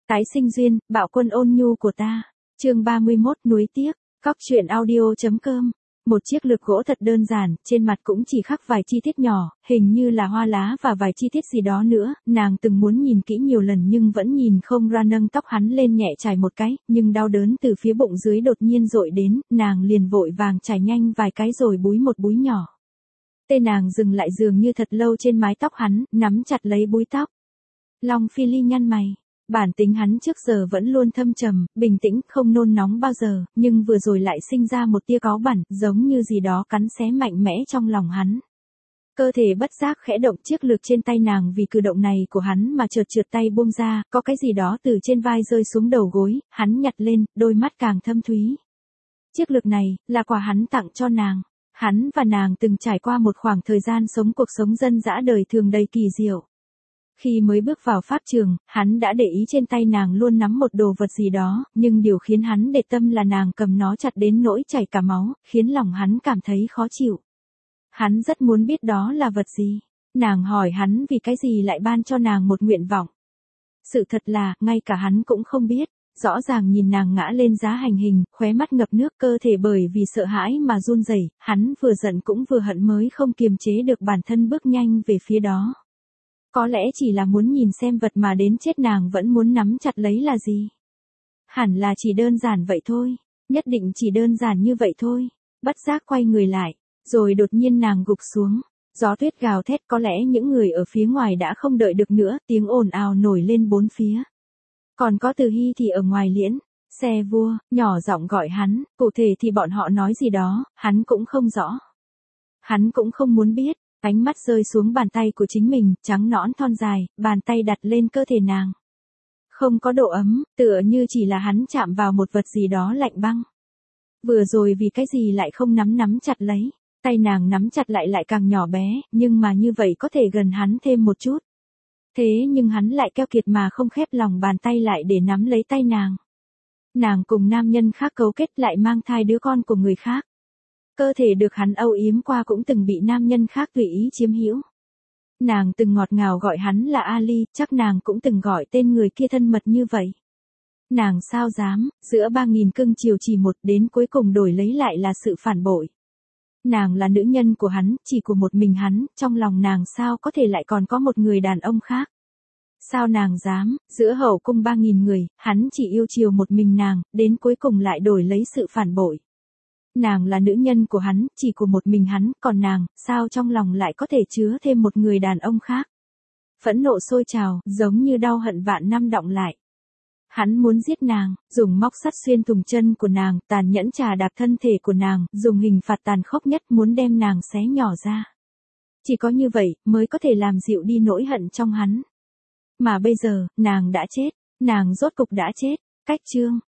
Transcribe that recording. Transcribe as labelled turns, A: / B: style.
A: Tái sinh duyên, bạo quân ôn nhu của ta. Chương 31 núi tiếc. Cóc truyện audio.com. Một chiếc lược gỗ thật đơn giản, trên mặt cũng chỉ khắc vài chi tiết nhỏ, hình như là hoa lá và vài chi tiết gì đó nữa, nàng từng muốn nhìn kỹ nhiều lần nhưng vẫn nhìn không ra. Nâng tóc hắn lên nhẹ chải một cái, nhưng đau đớn từ phía bụng dưới đột nhiên dội đến, nàng liền vội vàng chải nhanh vài cái rồi búi một búi nhỏ. Tên nàng dừng lại dường như thật lâu trên mái tóc hắn, nắm chặt lấy búi tóc. Long Phi Ly nhăn mày. Bản tính hắn trước giờ vẫn luôn thâm trầm, bình tĩnh, không nôn nóng bao giờ, nhưng vừa rồi lại sinh ra một tia cáu bẳn, giống như gì đó cắn xé mạnh mẽ trong lòng hắn. Cơ thể bất giác khẽ động, chiếc lược trên tay nàng vì cử động này của hắn mà trượt tay buông ra, có cái gì đó từ trên vai rơi xuống đầu gối, hắn nhặt lên, đôi mắt càng thâm thúy. Chiếc lược này, là quà hắn tặng cho nàng. Hắn và nàng từng trải qua một khoảng thời gian sống cuộc sống dân dã đời thường đầy kỳ diệu. Khi mới bước vào pháp trường, hắn đã để ý trên tay nàng luôn nắm một đồ vật gì đó, nhưng điều khiến hắn để tâm là nàng cầm nó chặt đến nỗi chảy cả máu, khiến lòng hắn cảm thấy khó chịu. Hắn rất muốn biết đó là vật gì. Nàng hỏi hắn vì cái gì lại ban cho nàng một nguyện vọng. Sự thật là, ngay cả hắn cũng không biết. Rõ ràng nhìn nàng ngã lên giá hành hình, khóe mắt ngập nước, cơ thể bởi vì sợ hãi mà run rẩy, hắn vừa giận cũng vừa hận mới không kiềm chế được bản thân bước nhanh về phía đó. Có lẽ chỉ là muốn nhìn xem vật mà đến chết nàng vẫn muốn nắm chặt lấy là gì. Hẳn là chỉ đơn giản vậy thôi, nhất định chỉ đơn giản như vậy thôi. Bất giác quay người lại, rồi đột nhiên nàng gục xuống. Gió tuyết gào thét, có lẽ những người ở phía ngoài đã không đợi được nữa, tiếng ồn ào nổi lên bốn phía. Còn có Từ Hy thì ở ngoài liễn, xe vua, nhỏ giọng gọi hắn, cụ thể thì bọn họ nói gì đó, hắn cũng không rõ. Hắn cũng không muốn biết. Ánh mắt rơi xuống bàn tay của chính mình, trắng nõn thon dài, bàn tay đặt lên cơ thể nàng. Không có độ ấm, tựa như chỉ là hắn chạm vào một vật gì đó lạnh băng. Vừa rồi vì cái gì lại không nắm chặt lấy, tay nàng nắm chặt lại càng nhỏ bé, nhưng mà như vậy có thể gần hắn thêm một chút. Thế nhưng hắn lại keo kiệt mà không khép lòng bàn tay lại để nắm lấy tay nàng. Nàng cùng nam nhân khác cấu kết lại mang thai đứa con của người khác. Cơ thể được hắn âu yếm qua cũng từng bị nam nhân khác tùy ý chiếm hữu. Nàng từng ngọt ngào gọi hắn là Ali, chắc nàng cũng từng gọi tên người kia thân mật như vậy. Nàng sao dám, giữa 3.000 cưng chiều chỉ một, đến cuối cùng đổi lấy lại là sự phản bội. Nàng là nữ nhân của hắn, chỉ của một mình hắn, trong lòng nàng sao có thể lại còn có một người đàn ông khác. Sao nàng dám, giữa hậu cung 3.000 người, hắn chỉ yêu chiều một mình nàng, đến cuối cùng lại đổi lấy sự phản bội. Nàng là nữ nhân của hắn, chỉ của một mình hắn, còn nàng, sao trong lòng lại có thể chứa thêm một người đàn ông khác. Phẫn nộ sôi trào, giống như đau hận vạn năm đọng lại. Hắn muốn giết nàng, dùng móc sắt xuyên thùng chân của nàng, tàn nhẫn chà đạp thân thể của nàng, dùng hình phạt tàn khốc nhất muốn đem nàng xé nhỏ ra. Chỉ có như vậy, mới có thể làm dịu đi nỗi hận trong hắn. Mà bây giờ, nàng đã chết, nàng rốt cục đã chết. Cách chương.